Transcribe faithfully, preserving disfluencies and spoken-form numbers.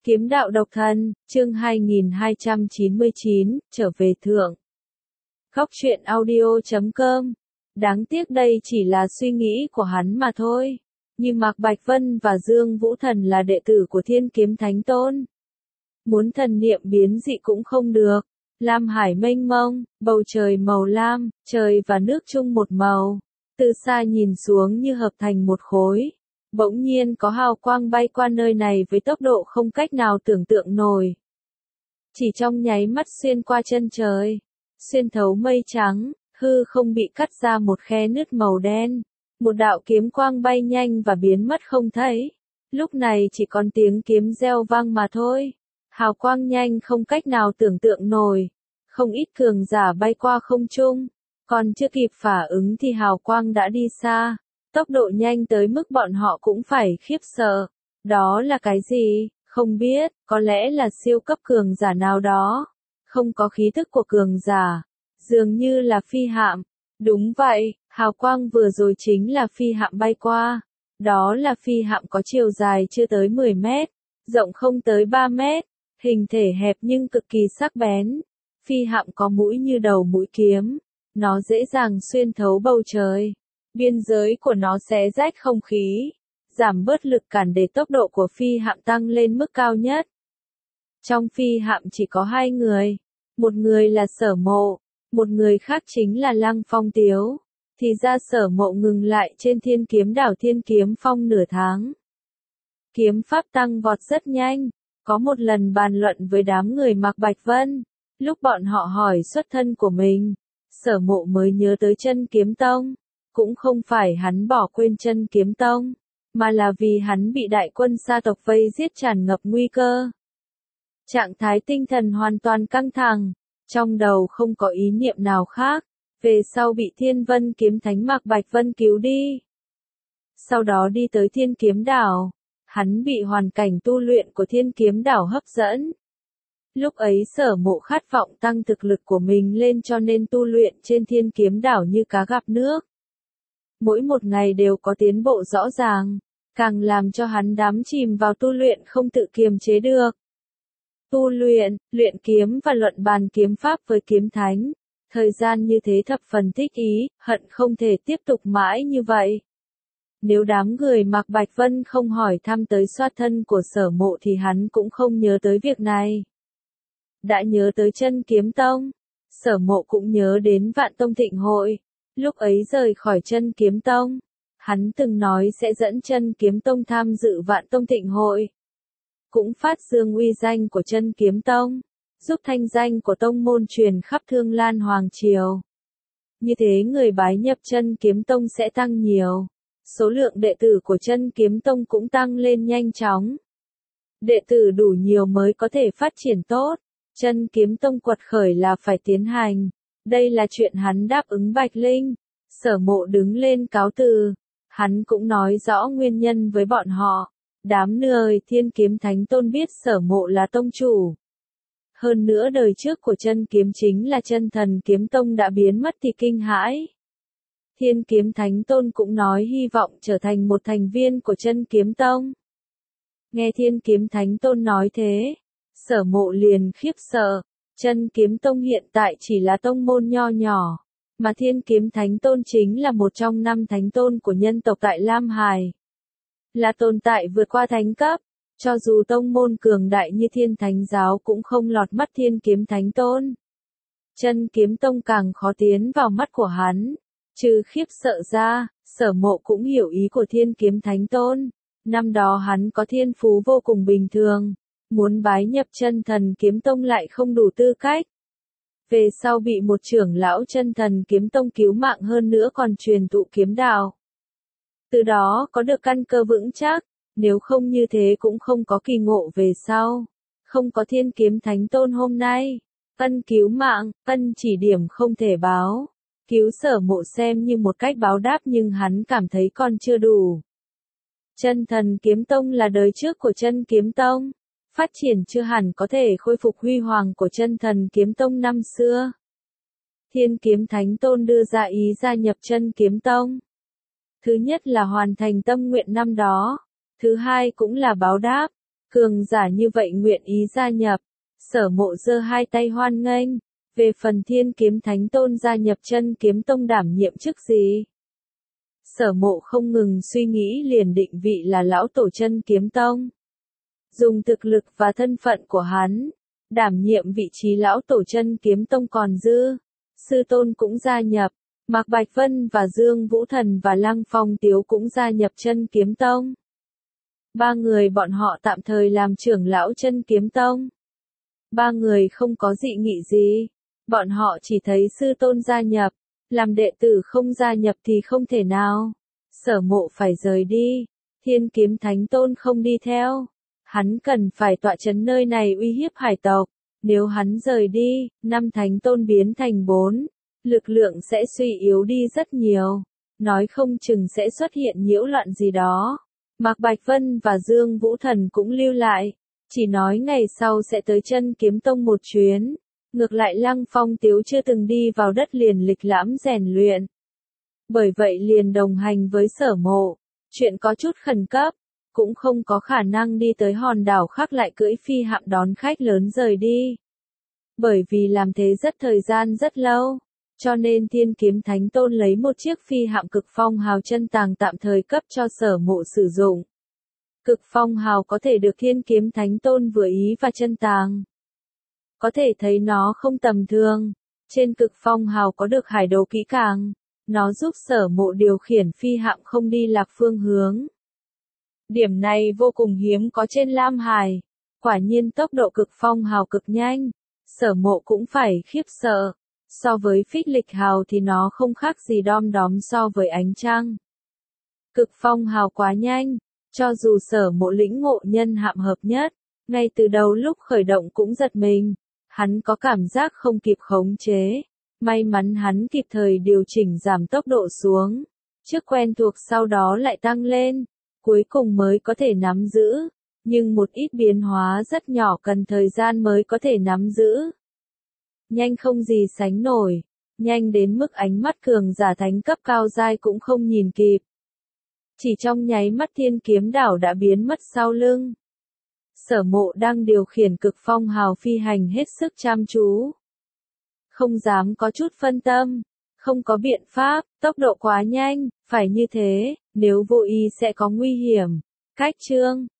Kiếm đạo độc thân, chương hai nghìn hai trăm chín mươi chín, trở về thượng. Góc truyện audio chấm com. Đáng tiếc đây chỉ là suy nghĩ của hắn mà thôi. Như Mạc Bạch Vân và Dương Vũ Thần là đệ tử của Thiên Kiếm Thánh Tôn. Muốn thần niệm biến dị cũng không được. Lam hải mênh mông, bầu trời màu lam, trời và nước chung một màu. Từ xa nhìn xuống như hợp thành một khối. Bỗng nhiên có hào quang bay qua nơi này với tốc độ không cách nào tưởng tượng nổi. Chỉ trong nháy mắt xuyên qua chân trời, xuyên thấu mây trắng, hư không bị cắt ra một khe nứt màu đen. Một đạo kiếm quang bay nhanh và biến mất không thấy. Lúc này chỉ còn tiếng kiếm reo vang mà thôi. Hào quang nhanh không cách nào tưởng tượng nổi. Không ít cường giả bay qua không trung. Còn chưa kịp phản ứng thì hào quang đã đi xa. Tốc độ nhanh tới mức bọn họ cũng phải khiếp sợ. Đó là cái gì? Không biết, có lẽ là siêu cấp cường giả nào đó. Không có khí thức của cường giả. Dường như là phi hạm. Đúng vậy, hào quang vừa rồi chính là phi hạm bay qua. Đó là phi hạm có chiều dài chưa tới mười mét, rộng không tới ba mét, hình thể hẹp nhưng cực kỳ sắc bén. Phi hạm có mũi như đầu mũi kiếm. Nó dễ dàng xuyên thấu bầu trời. Biên giới của nó xé rách không khí, giảm bớt lực cản để tốc độ của phi hạm tăng lên mức cao nhất. Trong phi hạm chỉ có hai người, một người là Sở Mộ, một người khác chính là Lăng Phong Tiếu. Thì ra Sở Mộ ngừng lại trên Thiên Kiếm đảo Thiên Kiếm Phong nửa tháng. Kiếm pháp tăng vọt rất nhanh, có một lần bàn luận với đám người Mạc Bạch Vân, lúc bọn họ hỏi xuất thân của mình, Sở Mộ mới nhớ tới Chân Kiếm Tông. Cũng không phải hắn bỏ quên Chân Kiếm Tông, mà là vì hắn bị đại quân sa tộc vây giết tràn ngập nguy cơ. Trạng thái tinh thần hoàn toàn căng thẳng, trong đầu không có ý niệm nào khác, về sau bị Thiên Vân Kiếm Thánh Mạc Bạch Vân cứu đi. Sau đó đi tới Thiên Kiếm đảo, hắn bị hoàn cảnh tu luyện của Thiên Kiếm đảo hấp dẫn. Lúc ấy Sở Mộ khát vọng tăng thực lực của mình lên cho nên tu luyện trên Thiên Kiếm đảo như cá gặp nước. Mỗi một ngày đều có tiến bộ rõ ràng, càng làm cho hắn đắm chìm vào tu luyện không tự kiềm chế được. Tu luyện, luyện kiếm và luận bàn kiếm pháp với kiếm thánh, thời gian như thế thập phần thích ý, hận không thể tiếp tục mãi như vậy. Nếu đám người Mạc Bạch Vân không hỏi thăm tới xuất thân của Sở Mộ thì hắn cũng không nhớ tới việc này. Đã nhớ tới Chân Kiếm Tông, Sở Mộ cũng nhớ đến Vạn Tông Thịnh Hội. Lúc ấy rời khỏi Chân Kiếm Tông, hắn từng nói sẽ dẫn Chân Kiếm Tông tham dự Vạn Tông Thịnh Hội. Cũng phát dương uy danh của Chân Kiếm Tông, giúp thanh danh của tông môn truyền khắp Thương Lan Hoàng Triều. Như thế người bái nhập Chân Kiếm Tông sẽ tăng nhiều. Số lượng đệ tử của Chân Kiếm Tông cũng tăng lên nhanh chóng. Đệ tử đủ nhiều mới có thể phát triển tốt. Chân Kiếm Tông quật khởi là phải tiến hành. Đây là chuyện hắn đáp ứng Bạch Linh. Sở Mộ đứng lên cáo từ. Hắn cũng nói rõ nguyên nhân với bọn họ. Đám người Thiên Kiếm Thánh Tôn biết Sở Mộ là tông chủ. Hơn nữa đời trước của Chân Kiếm chính là Chân Thần Kiếm Tông đã biến mất thì kinh hãi. Thiên Kiếm Thánh Tôn cũng nói hy vọng trở thành một thành viên của Chân Kiếm Tông. Nghe Thiên Kiếm Thánh Tôn nói thế, Sở Mộ liền khiếp sợ. Chân Kiếm Tông hiện tại chỉ là tông môn nho nhỏ, mà Thiên Kiếm Thánh Tôn chính là một trong năm thánh tôn của nhân tộc tại Lam Hải. Là tồn tại vượt qua thánh cấp, cho dù tông môn cường đại như Thiên Thánh Giáo cũng không lọt mắt Thiên Kiếm Thánh Tôn. Chân Kiếm Tông càng khó tiến vào mắt của hắn, trừ khiếp sợ ra, Sở Mộ cũng hiểu ý của Thiên Kiếm Thánh Tôn. Năm đó hắn có thiên phú vô cùng bình thường. Muốn bái nhập Chân Thần Kiếm Tông lại không đủ tư cách. Về sau bị một trưởng lão Chân Thần Kiếm Tông cứu mạng hơn nữa còn truyền thụ kiếm đạo. Từ đó có được căn cơ vững chắc, nếu không như thế cũng không có kỳ ngộ về sau. Không có Thiên Kiếm Thánh Tôn hôm nay. Ân cứu mạng, ân chỉ điểm không thể báo. Cứu Sở Mộ xem như một cách báo đáp nhưng hắn cảm thấy còn chưa đủ. Chân Thần Kiếm Tông là đời trước của Chân Kiếm Tông. Phát triển chưa hẳn có thể khôi phục huy hoàng của Chân Thần Kiếm Tông năm xưa. Thiên Kiếm Thánh Tôn đưa ra ý gia nhập Chân Kiếm Tông. Thứ nhất là hoàn thành tâm nguyện năm đó. Thứ hai cũng là báo đáp. Cường giả như vậy nguyện ý gia nhập. Sở Mộ giơ hai tay hoan nghênh. Về phần Thiên Kiếm Thánh Tôn gia nhập Chân Kiếm Tông đảm nhiệm chức gì? Sở Mộ không ngừng suy nghĩ liền định vị là lão tổ Chân Kiếm Tông. Dùng thực lực và thân phận của hắn, đảm nhiệm vị trí lão tổ Chân Kiếm Tông còn dư. Sư Tôn cũng gia nhập, Mạc Bạch Vân và Dương Vũ Thần và Lăng Phong Tiếu cũng gia nhập Chân Kiếm Tông. Ba người bọn họ tạm thời làm trưởng lão Chân Kiếm Tông. Ba người không có dị nghị gì. Bọn họ chỉ thấy sư tôn gia nhập, làm đệ tử không gia nhập thì không thể nào. Sở Mộ phải rời đi, Thiên Kiếm Thánh Tôn không đi theo. Hắn cần phải tọa trấn nơi này uy hiếp hải tộc. Nếu hắn rời đi, năm Thánh Tôn biến thành bốn, lực lượng sẽ suy yếu đi rất nhiều. Nói không chừng sẽ xuất hiện nhiễu loạn gì đó. Mạc Bạch Vân và Dương Vũ Thần cũng lưu lại, chỉ nói ngày sau sẽ tới Chân Kiếm Tông một chuyến. Ngược lại Lăng Phong Tiếu chưa từng đi vào đất liền lịch lãm rèn luyện. Bởi vậy liền đồng hành với Sở Mộ. Chuyện có chút khẩn cấp, cũng không có khả năng đi tới hòn đảo khác lại cưỡi phi hạm đón khách lớn rời đi. Bởi vì làm thế rất thời gian rất lâu, cho nên Thiên Kiếm Thánh Tôn lấy một chiếc phi hạm Cực Phong Hào chân tàng tạm thời cấp cho Sở Mộ sử dụng. Cực Phong Hào có thể được Thiên Kiếm Thánh Tôn vừa ý và chân tàng. Có thể thấy nó không tầm thường. Trên Cực Phong Hào có được hải đồ kỹ càng. Nó giúp Sở Mộ điều khiển phi hạm không đi lạc phương hướng. Điểm này vô cùng hiếm có trên Lam Hải. Quả nhiên tốc độ Cực Phong Hào cực nhanh. Sở Mộ cũng phải khiếp sợ. So với Phích Lịch Hào thì nó không khác gì đom đóm so với ánh trăng. Cực Phong Hào quá nhanh. Cho dù Sở Mộ lĩnh ngộ nhân hạm hợp nhất, ngay từ đầu lúc khởi động cũng giật mình. Hắn có cảm giác không kịp khống chế. May mắn hắn kịp thời điều chỉnh giảm tốc độ xuống. Trước quen thuộc sau đó lại tăng lên. Cuối cùng mới có thể nắm giữ. Nhưng một ít biến hóa rất nhỏ cần thời gian mới có thể nắm giữ. Nhanh không gì sánh nổi. Nhanh đến mức ánh mắt cường giả thánh cấp cao giai cũng không nhìn kịp. Chỉ trong nháy mắt Thiên Kiếm đảo đã biến mất sau lưng. Sở Mộ đang điều khiển Cực Phong Hào phi hành hết sức chăm chú. Không dám có chút phân tâm. Không có biện pháp, tốc độ quá nhanh, phải như thế, nếu vô ý sẽ có nguy hiểm. Cách chương